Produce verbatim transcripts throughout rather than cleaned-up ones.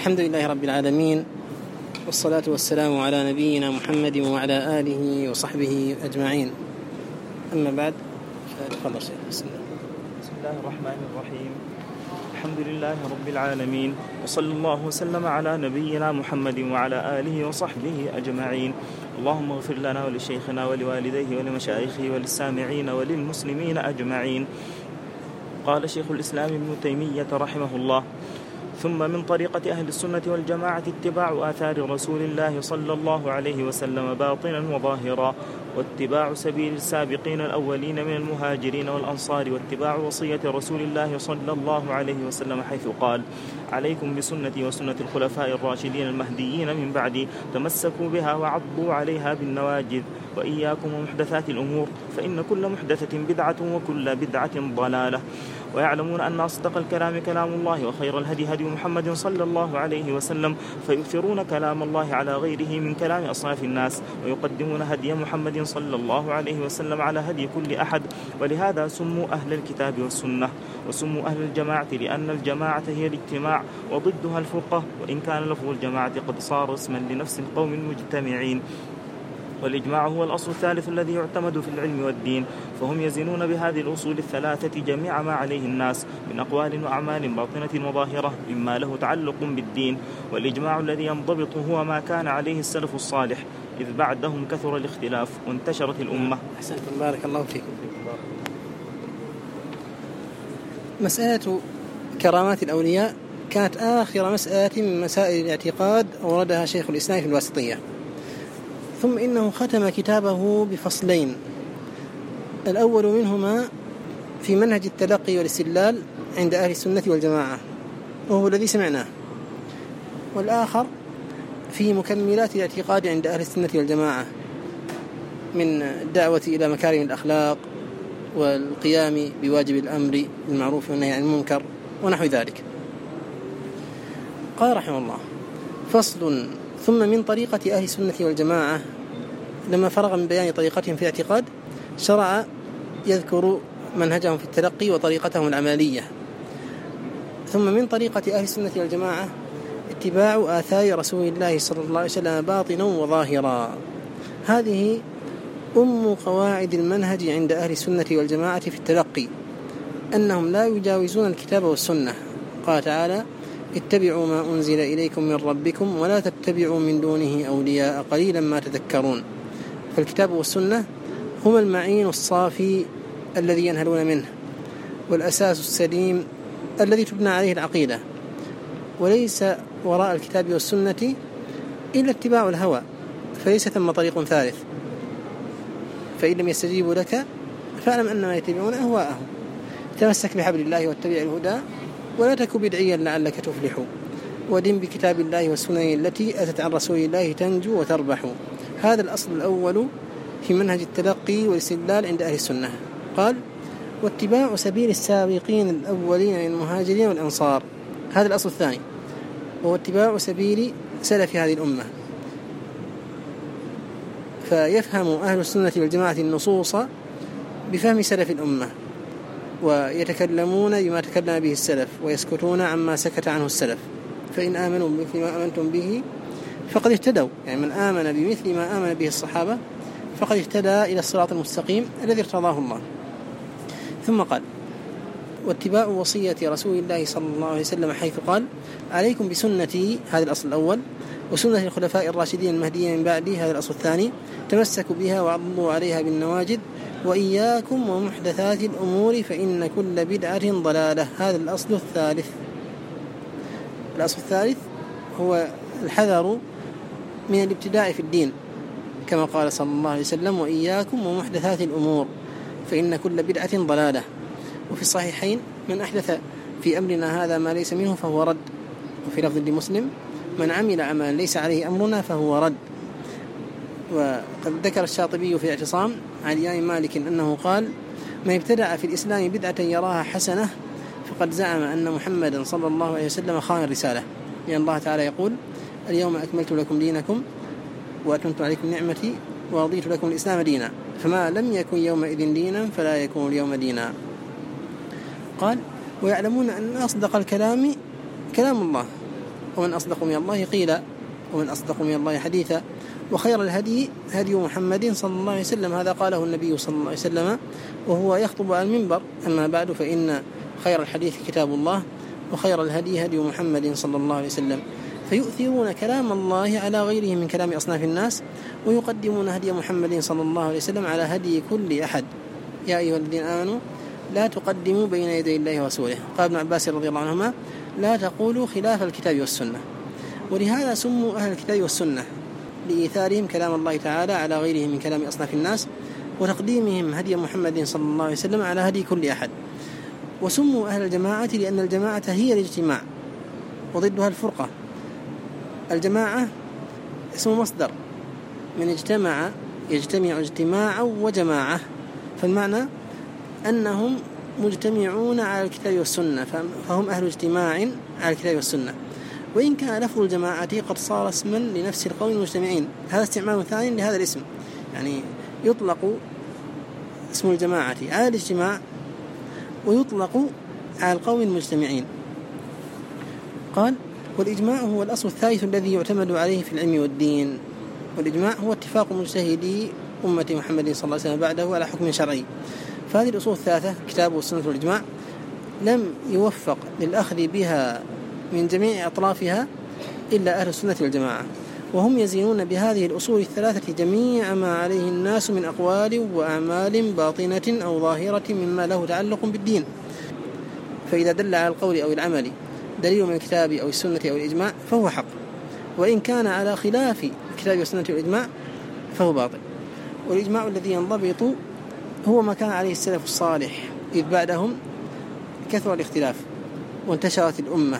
الحمد لله رب العالمين، والصلاة والسلام على نبينا محمد وعلى آله وصحبه أجمعين. أما بعد فاتفضل شيخ. بسم الله. بسم الله الرحمن الرحيم. الحمد لله رب العالمين، وصلى الله وسلم على نبينا محمد وعلى آله وصحبه أجمعين. اللهم اغفر لنا ولشيخنا ولوالديه ولمشايخه وللسامعين وللمسلمين أجمعين. قال شيخ الإسلام ابن تيمية رحمه الله: ثم من طريقة أهل السنة والجماعة اتباع آثار رسول الله صلى الله عليه وسلم باطنا وظاهرا، واتباع سبيل السابقين الأولين من المهاجرين والأنصار، واتباع وصية رسول الله صلى الله عليه وسلم حيث قال: عليكم بسنتي وسنة الخلفاء الراشدين المهديين من بعدي، تمسكوا بها وعضوا عليها بالنواجذ، وإياكم ومحدثات الأمور، فإن كل محدثة بدعة وكل بدعة ضلالة. ويعلمون أن أصدق الكلام كلام الله، وخير الهدي هدي محمد صلى الله عليه وسلم، فيؤثرون كلام الله على غيره من كلام أصناف الناس، ويقدمون هدي محمد صلى الله عليه وسلم على هدي كل أحد. ولهذا سموا أهل الكتاب والسنة، وسموا أهل الجماعة لأن الجماعة هي الاجتماع، وضدها الفرقة، وإن كان لفظ الجماعة قد صار اسما لنفس القوم المجتمعين. والإجماع هو الأصل الثالث الذي يعتمد في العلم والدين، فهم يزنون بهذه الأصول الثلاثة جميع ما عليه الناس من أقوال وأعمال باطنة وظاهرة مما له تعلق بالدين. والإجماع الذي ينضبط هو ما كان عليه السلف الصالح، إذ بعدهم كثر الاختلاف وانتشرت الأمة. أحسنتم، بارك الله فيكم. مسألة كرامات الأولياء كانت آخر مسألة من مسائل الاعتقاد أوردها شيخ الإسلام في الواسطية، ثم إنه ختم كتابه بفصلين، الأول منهما في منهج التلقي والاستدلال عند أهل السنة والجماعة وهو الذي سمعناه، والآخر في مكملات الاعتقاد عند أهل السنة والجماعة من الدعوة إلى مكارم الأخلاق والقيام بواجب الأمر بالمعروف والنهي عن المنكر ونحو ذلك. قال رحمه الله: فصل. ثم من طريقة أهل السنة والجماعة، لما فرغ من بيان طريقتهم في الاعتقاد شرع يذكر منهجهم في التلقي وطريقتهم العملية. ثم من طريقة أهل السنة والجماعة اتباع آثار رسول الله صلى الله عليه وسلم باطنا وظاهرا. هذه أم قواعد المنهج عند أهل السنة والجماعة في التلقي، أنهم لا يجاوزون الكتاب والسنة. قال تعالى: اتبعوا ما أنزل إليكم من ربكم ولا تتبعوا من دونه أولياء قليلا ما تذكرون. فالكتاب والسنة هما المعين الصافي الذي ينهلون منه، والأساس السليم الذي تبنى عليه العقيدة، وليس وراء الكتاب والسنة إلا اتباع الهوى، فليس ثم طريق ثالث. فإن لم يستجيبوا لك فاعلم أنما يتبعون أهواءهم. تمسك بحبل الله واتبع الهدى ولا تك بدعيا لعلك تفلح، ودم بكتاب الله والسنن التي أتت عن رسول الله تنجو وتربح. هذا الأصل الأول في منهج التلقي والاستدلال عند أهل السنة. قال: واتباع سبيل السابقين الأولين من المهاجرين والأنصار. هذا الأصل الثاني، وهو اتباع سبيل سلف هذه الأمة. فيفهم أهل السنة والجماعة النصوص بفهم سلف الأمة، ويتكلمون بما تكلم به السلف، ويسكتون عما سكت عنه السلف. فإن آمنوا بمثل ما آمنتم به فقد اهتدوا، يعني من آمن بمثل ما آمن به الصحابة فقد اهتدى إلى الصراط المستقيم الذي ارتضاه الله. ثم قال: واتباع وصية رسول الله صلى الله عليه وسلم حيث قال: عليكم بسنتي. هذا الأصل الأول. وسنة الخلفاء الراشدين المهديين من بعدي. هذا الأصل الثاني. تمسكوا بها وعضوا عليها بالنواجذ، وإياكم ومحدثات الأمور فإن كل بدعة ضلالة. هذا الأصل الثالث. الأصل الثالث هو الحذر من الابتداع في الدين، كما قال صلى الله عليه وسلم: وإياكم ومحدثات الأمور فإن كل بدعة ضلالة. وفي الصحيحين: من أحدث في أمرنا هذا ما ليس منه فهو رد. وفي لفظ لمسلم: من عمل عملا ليس عليه أمرنا فهو رد. وقد ذكر الشاطبي في اعتصام عن الإمام مالك أنه قال: من ابتدع في الإسلام بدعة يراها حسنة فقد زعم أن محمدا صلى الله عليه وسلم خان الرسالة، لأن الله تعالى يقول: اليوم أكملت لكم دينكم وأتممت عليكم نعمتي ورضيت لكم الإسلام دينا، فما لم يكن يومئذ دينا فلا يكون اليوم دينا. قال: ويعلمون أن أصدق الكلام كلام الله ومن أصدق من الله قيلا ومن أصدق من الله حديثا وخير الهدي هدي محمد صلى الله عليه وسلم. هذا قاله النبي صلى الله عليه وسلم وهو يخطب على المنبر. أما بعد فإن خير الحديث كتاب الله وخير الهدي هدي محمد صلى الله عليه وسلم. فيؤثرون كلام الله على غيره من كلام أصناف الناس ويقدمون هدي محمد صلى الله عليه وسلم على هدي كل أحد. يا أيها الذين آمنوا لا تقدموا بين يدي الله ورسوله. قال ابن عباس رضي الله عنهما لا تقولوا خلاف الكتاب والسنة. ولهذا سموا أهل الكتاب والسنة لإيثارهم كلام الله تعالى على غيره من كلام أصناف الناس وتقديمهم هدي محمد صلى الله عليه وسلم على هدي كل أحد. وسموا أهل الجماعة لأن الجماعة هي الاجتماع وضدها الفرقة. الجماعة اسم مصدر من اجتمع يجتمع اجتماعا وجماعة، فالمعنى أنهم مجتمعون على الكتاب والسنة، فهم أهل اجتماع على الكتاب والسنة. وإن كان لفظ الجماعة قد صار اسما لنفس القوم المجتمعين، هذا استعمال ثاني لهذا الاسم، يعني يطلق اسم الجماعة على الاجتماع ويطلق على القوم المجتمعين. قال والإجماع هو الأصل الثالث الذي يعتمد عليه في العلم والدين. والإجماع هو اتفاق مجتهدي أمة محمد صلى الله عليه وسلم بعده على حكم شرعي. فهذه الأصول الثلاثة كتاب والسنة والإجماع لم يوفق للأخذ بها من جميع أطرافها إلا أهل السنة والجماعة، وهم يزينون بهذه الأصول الثلاثة جميع ما عليه الناس من أقوال وأعمال باطنة أو ظاهرة مما له تعلق بالدين. فإذا دل على القول أو العمل دليل من الكتاب أو السنة أو الإجماع فهو حق، وإن كان على خلاف الكتاب والسنة والإجماع فهو باطل. والإجماع الذي ينضبط هو ما كان عليه السلف الصالح، إذ بعدهم كثر الاختلاف وانتشرت الأمة.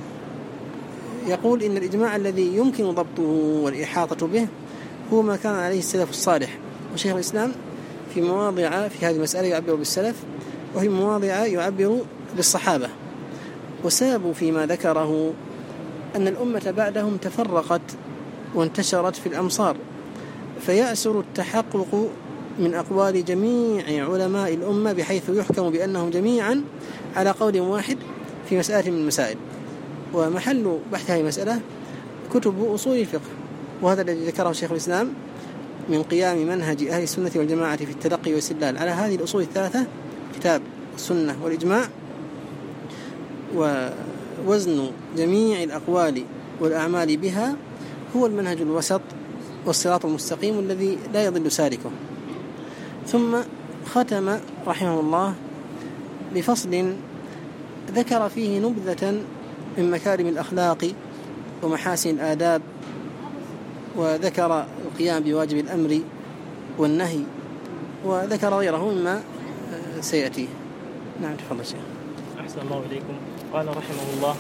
يقول إن الإجماع الذي يمكن ضبطه والإحاطة به هو ما كان عليه السلف الصالح. وشيخ الإسلام في مواضع في هذه المسألة يعبر بالسلف، وفي مواضع يعبر بالصحابة. وسبب فيما ذكره أن الأمة بعدهم تفرقت وانتشرت في الأمصار، فيأسر التحقق من أقوال جميع علماء الأمة بحيث يحكم بأنهم جميعا على قول واحد في مسألة من المسائل. ومحل بحث هذه المسألة كتب أصول الفقه، وهذا الذي ذكره شيخ الإسلام من قيام منهج أهل السنة والجماعة في التلقي والاستدلال على هذه الأصول الثلاثة، كتاب السنة والإجماع، ووزن جميع الأقوال والأعمال بها هو المنهج الوسط والصراط المستقيم الذي لا يضل سالكه. ثم ختم رحمه الله بفصل ذكر فيه نبذة من مكارم الأخلاق ومحاسن الآداب، وذكر القيام بواجب الأمر والنهي، وذكر غيره مما سيأتي. نعم تفضل شيخ. أحسن الله إليكم. قال رحمه الله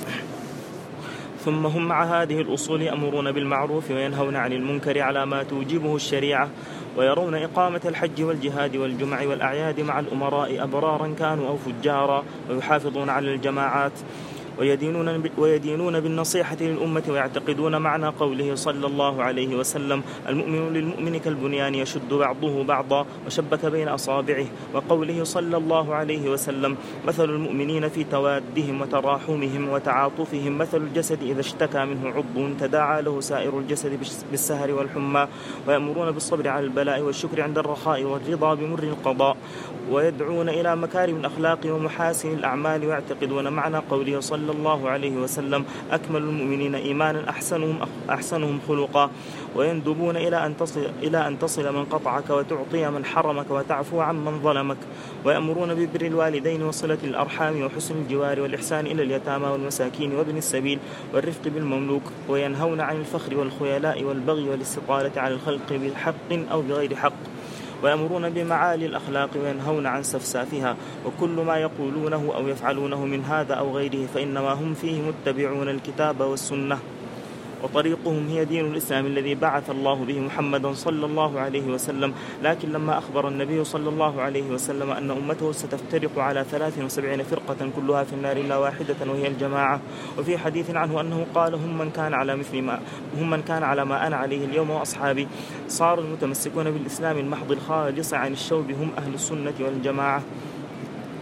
ثم هم مع هذه الأصول يأمرون بالمعروف وينهون عن المنكر على ما توجبه الشريعة، ويرون إقامة الحج والجهاد والجمع والأعياد مع الأمراء أبرارا كانوا أو فجارا، ويحافظون على الجماعات ويدينون, ويدينون بالنصيحة للأمة، ويعتقدون معنى قوله صلى الله عليه وسلم المؤمن للمؤمن كالبنيان يشد بعضه بعضا وشبك بين أصابعه، وقوله صلى الله عليه وسلم مثل المؤمنين في توادهم وتراحمهم وتعاطفهم مثل الجسد إذا اشتكى منه عضو تداعى له سائر الجسد بالسهر والحمى. ويأمرون بالصبر على البلاء والشكر عند الرخاء والرضا بمر القضاء، ويدعون إلى مكارم الأخلاق ومحاسن الأعمال، ويعتقدون معنى قوله صلى الله عليه وسلم أكمل المؤمنين إيمانا أحسنهم, أحسنهم خلقا، ويندبون إلى أن تصل, إلى أن تصل من قطعك وتعطي من حرمك وتعفو عن من ظلمك. ويأمرون ببر الوالدين وصلة الأرحام وحسن الجوار والإحسان إلى اليتامى والمساكين وابن السبيل والرفق بالمملوك، وينهون عن الفخر والخيلاء والبغي والاستطالة على الخلق بالحق أو بغير حق. ويأمرون بمعالي الأخلاق وينهون عن سفسافها، وكل ما يقولونه أو يفعلونه من هذا أو غيره فإنما هم فيه متبعون الكتاب والسنة، وطريقهم هي دين الإسلام الذي بعث الله به محمدا صلى الله عليه وسلم. لكن لما أخبر النبي صلى الله عليه وسلم أن أمته ستفترق على ثلاث وسبعين فرقة كلها في النار إلا واحدة وهي الجماعة، وفي حديث عنه أنه قال هم من كان على مثل ما هم من كان على ما أنا عليه اليوم وأصحابي، صار المتمسكون بالإسلام المحض الخالص عن الشوب هم أهل السنة والجماعة.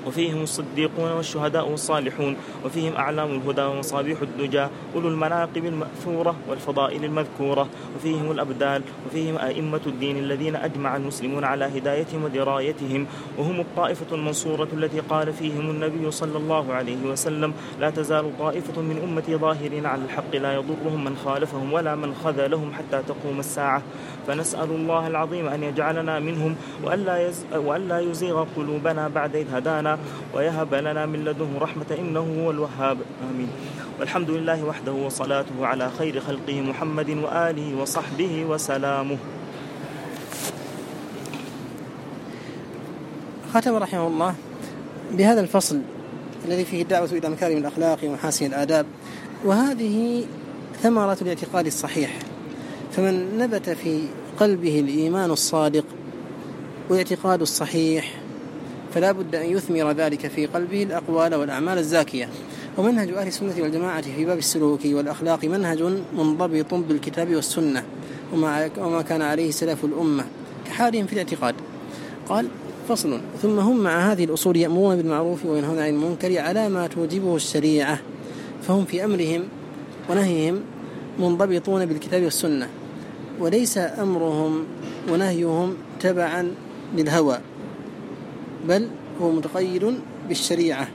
وفيهم الصديقون والشهداء والصالحون، وفيهم أعلام الهدى ومصابيح الدجى، أولو المناقب المأثورة والفضائل المذكورة، وفيهم الأبدال، وفيهم أئمة الدين الذين أجمع المسلمون على هدايتهم ودرايتهم، وهم الطائفة المنصورة التي قال فيهم النبي صلى الله عليه وسلم: لا تزال طائفة من أمتي ظاهرين على الحق لا يضرهم من خالفهم ولا من خذلهم حتى تقوم الساعة. فنسأل الله العظيم أن يجعلنا منهم، وألا, يز... وألا يزيغ قلوبنا بعد إذ هدانا، ويهب لنا من لدنه رحمة إنه هو الوهاب. آمين. والحمد لله وحده، وصلاته على خير خلقه محمد وآله وصحبه وسلامه. ختم رحمه الله بهذا الفصل الذي فيه الدعوة إلى مكارم الأخلاق ومحاسن الآداب، وهذه ثمرة الاعتقاد الصحيح. فمن نبت في قلبه الإيمان الصادق والاعتقاد الصحيح فلا بد أن يثمر ذلك في قلبه الأقوال والأعمال الزاكية. ومنهج أهل السنة والجماعة في باب السلوك والأخلاق منهج منضبط بالكتاب والسنة وما كان عليه سلف الأمة كحالهم في الاعتقاد. قال: فصل. ثم هم مع هذه الأصول يأمرون بالمعروف وينهون عن المنكر على ما توجبه الشريعة، فهم في أمرهم ونهيهم منضبطون بالكتاب والسنة، وليس أمرهم ونهيهم تبعا للهوى، بل هو متقيد بالشريعة.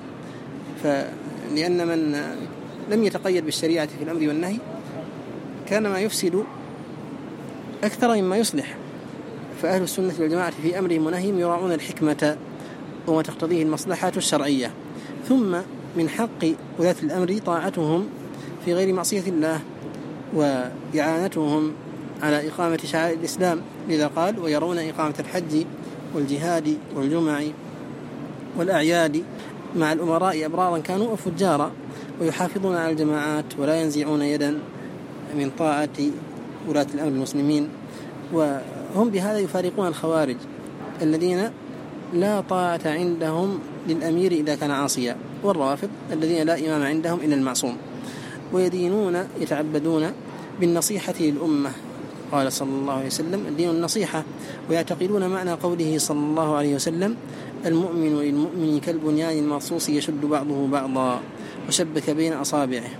فلأن من لم يتقيد بالشريعة في الأمر والنهي كان ما يفسد أكثر مما يصلح. فأهل السنة والجماعة في أمرهم ونهيهم يراعون الحكمة وما تقتضيه المصلحة الشرعية. ثم من حق ولاة الأمر طاعتهم في غير معصية الله وإعانتهم على إقامة شعائر الإسلام، لذا قال: ويرون إقامة الحج والجهاد والجمع والأعياد مع الأمراء أبرارا كانوا أو فجارا، ويحافظون على الجماعات ولا ينزعون يدا من طاعة ولاة الأمر المسلمين. وهم بهذا يفارقون الخوارج الذين لا طاعة عندهم للأمير إذا كان عاصيا، والروافض الذين لا إمام عندهم إلا المعصوم. ويدينون يتعبدون بالنصيحة للأمة، قال صلى الله عليه وسلم: الدين النصيحة. ويعتقدون معنى قوله صلى الله عليه وسلم: المؤمن للمؤمن كالبنيان المرصوص يشد بعضه بعضا وشبك بين أصابعه.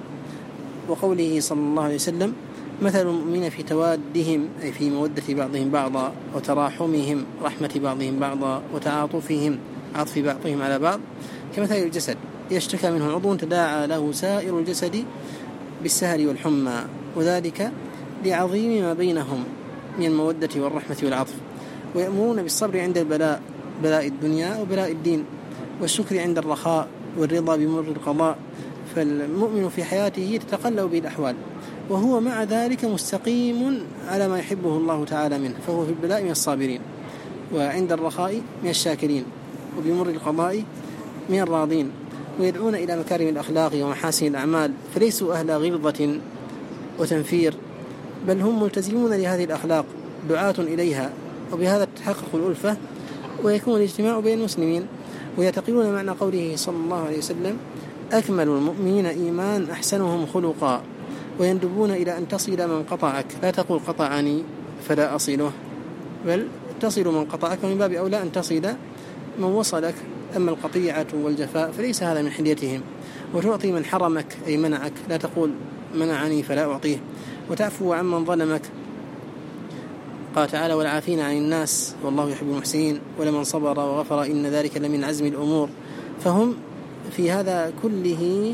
وقوله صلى الله عليه وسلم: مثل المؤمنين في توادهم أي في مودة بعضهم بعضا، وتراحمهم رحمة بعضهم بعضا، وتعاطفهم عطف بعضهم على بعض، كمثل الجسد يشتكى منه عضو تداعى له سائر الجسد بالسهر والحمى، وذلك لعظيم ما بينهم من المودة والرحمة والعطف. ويأمرون بالصبر عند البلاء، بلاء الدنيا وبلاء الدين، والشكر عند الرخاء، والرضا بمر القضاء. فالمؤمن في حياته تتقلب به الأحوال، وهو مع ذلك مستقيم على ما يحبه الله تعالى منه، فهو في البلاء من الصابرين، وعند الرخاء من الشاكرين، وبمر القضاء من الراضين. ويدعون إلى مكارم الأخلاق ومحاسن الأعمال، فليسوا أهل غلظة وتنفير، بل هم ملتزمون لهذه الأخلاق دعاة إليها، وبهذا تتحقق الألفة ويكون الاجتماع بين المسلمين. ويعتقدون معنى قوله صلى الله عليه وسلم: أكمل المؤمنين إيمان أحسنهم خلقا. ويندبون إلى أن تصل من قطعك، لا تقول قطعني فلا أصله، بل تصل من قطعك، ومن باب أولى أن تصل من وصلك. أما القطيعة والجفاء فليس هذا من حليتهم. وتعطي من حرمك أي منعك، لا تقول منعني فلا أعطيه. وتعفو عمن ظلمك، قال تعالى: والعافين عن الناس والله يحب المحسنين، ولمن صبر وغفر إن ذلك لمن عزم الأمور. فهم في هذا كله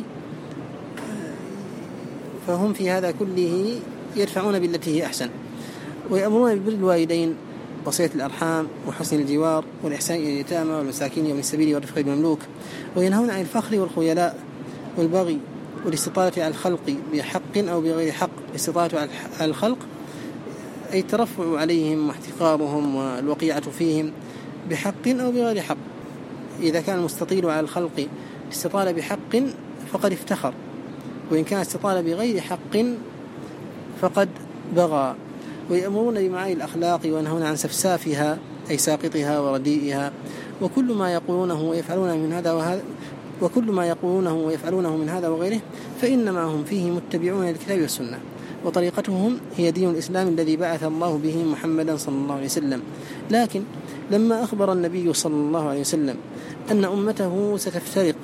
فهم في هذا كله يدفعون بالتي هي أحسن. ويأمرون ببر الوالدين وصلة الأرحام وحسن الجوار والإحسان إلى اليتامى والمساكين ومن السبيل والرفق بالمملوك. وينهون عن الفخر والخيلاء والبغي والاستطالة على الخلق بحق أو بغير حق. الاستطالة على الخلق أي الترفع عليهم واحتقارهم والوقيعة فيهم بحق أو بغير حق. إذا كان المستطيل على الخلق استطال بحق فقد افتخر، وإن كان استطال بغير حق فقد بغى. ويأمرون بمعاني الأخلاق وينهون عن سفسافها أي ساقطها ورديئها. وكل ما يقولونه ويفعلونه من هذا وهذا وكل ما يقولونه ويفعلونه من هذا وغيره فإنما هم فيه متبعون للكتاب والسنة، وطريقتهم هي دين الإسلام الذي بعث الله به محمدا صلى الله عليه وسلم. لكن لما أخبر النبي صلى الله عليه وسلم أن أمته ستفترق،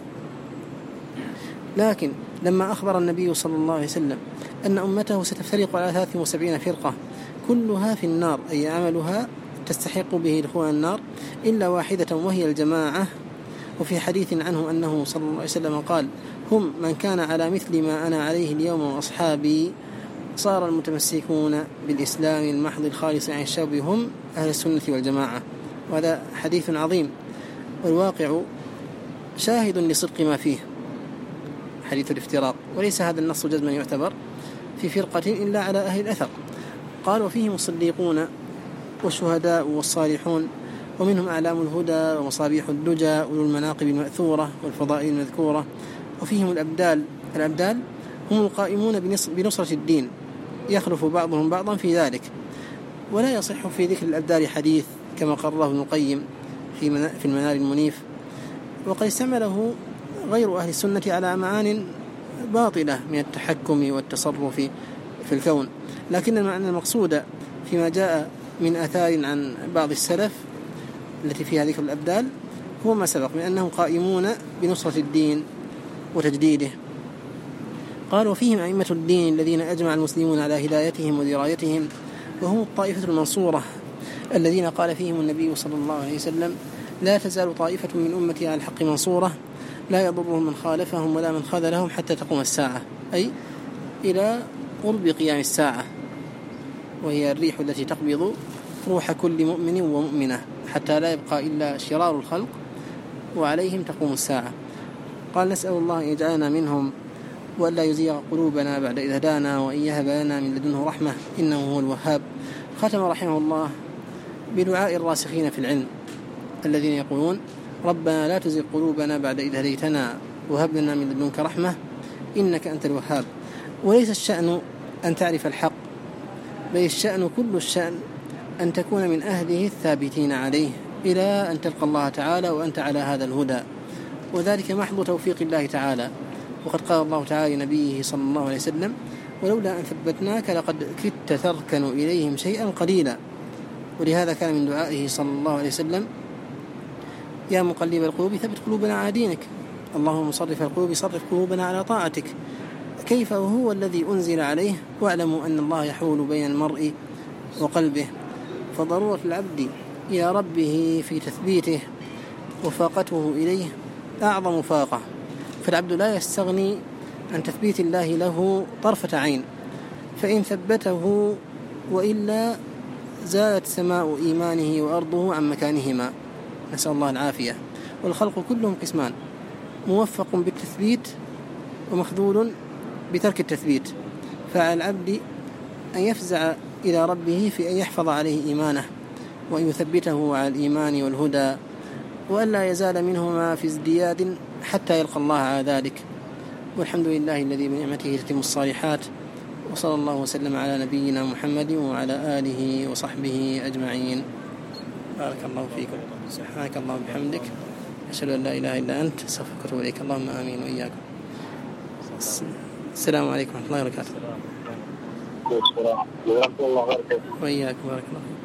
لكن لما أخبر النبي صلى الله عليه وسلم أن أمته ستفترق على ثلاث وسبعين فرقة كلها في النار، أي عملها تستحق به دخول النار إلا واحدة وهي الجماعة. وفي حديث عنه أنه صلى الله عليه وسلم قال: هم من كان على مثل ما أنا عليه اليوم وأصحابي، صار المتمسكون بالإسلام المحض الخالص عن الشوب هم أهل السنة والجماعة. وهذا حديث عظيم، والواقع شاهد لصدق ما فيه حديث الافتراق، وليس هذا النص جزما يعتبر في فرقة إلا على أهل الأثر. قال: وفيهم الصديقون والشهداء والصالحون، ومنهم أعلام الهدى ومصابيح الدجى أولو المناقب المأثورة والفضائل المذكورة. وفيهم الأبدال، الأبدال هم القائمون بنصرة الدين، يخلف بعضهم بعضا في ذلك، ولا يصح في ذكر الأبدال حديث كما قرره ابن القيم في المنار المنيف. وقد استعمله غير أهل السنة على معان باطلة من التحكم والتصرف في الكون، لكن المعنى المقصود فيما جاء من آثار عن بعض السلف التي فيها ذكر الأبدال هو ما سبق من أنهم قائمون بنصرة الدين وتجديده. قال: وفيهم أئمة الدين الذين أجمع المسلمون على هدايتهم ودرايتهم، وهم الطائفة المنصورة الذين قال فيهم النبي صلى الله عليه وسلم: لا تزال طائفة من أمتي على الحق منصورة، لا يضرهم من خالفهم ولا من خذلهم حتى تقوم الساعة، أي إلى قرب قيام الساعة، وهي الريح التي تقبض روح كل مؤمن ومؤمنة حتى لا يبقى إلا شرار الخلق وعليهم تقوم الساعة. قال: نسأل الله أن يجعلنا منهم، وأن لا يزيغ قلوبنا بعد إذ هدانا، وأن يهب لنا من لدنه رحمة إنه هو الوهاب. ختم رحمه الله بدعاء الراسخين في العلم الذين يقولون: ربنا لا تزغ قلوبنا بعد إذ هديتنا وهب لنا من لدنك رحمة إنك أنت الوهاب. وليس الشأن أن تعرف الحق، بل الشأن كل الشأن أن تكون من أهله الثابتين عليه إلى أن تلقى الله تعالى وأنت على هذا الهدى، وذلك محض توفيق الله تعالى. وقد قال الله تعالى لنبيه صلى الله عليه وسلم: ولولا أن ثبتناك لقد كدت تركن إليهم شيئا قليلا. ولهذا كان من دعائه صلى الله عليه وسلم: يا مقلب القلوب ثبت قلوبنا على دينك، اللهم مصرف القلوب صرف قلوبنا على طاعتك. كيف وهو الذي أنزل عليه، واعلموا أن الله يحول بين المرء وقلبه. فضرورة العبد إلى ربه في تثبيته وفاقته إليه أعظم فاقة، فالعبد لا يستغني عن تثبيت الله له طرفة عين، فإن ثبته وإلا زالت سماء إيمانه وأرضه عن مكانهما، نسأل الله العافية. والخلق كلهم قسمان: موفق بالتثبيت ومخذول بترك التثبيت. فعلى العبد أن يفزع إلى ربه في أن يحفظ عليه إيمانه وأن يثبته على الإيمان والهدى، وأن لا يزال منهما في ازدياد حتى يلقى الله على ذلك. والحمد لله الذي بنعمته تتم الصالحات، وصلى الله وسلم على نبينا محمد وعلى آله وصحبه أجمعين. بارك الله فيكم. سبحانك اللهم وبحمدك، أشهد أن لا إله إلا أنت، أستغفرك وأتوب إليك. اللهم آمين وإياكم. السلام عليكم ورحمة الله وبركاته. وإياكم. بارك الله.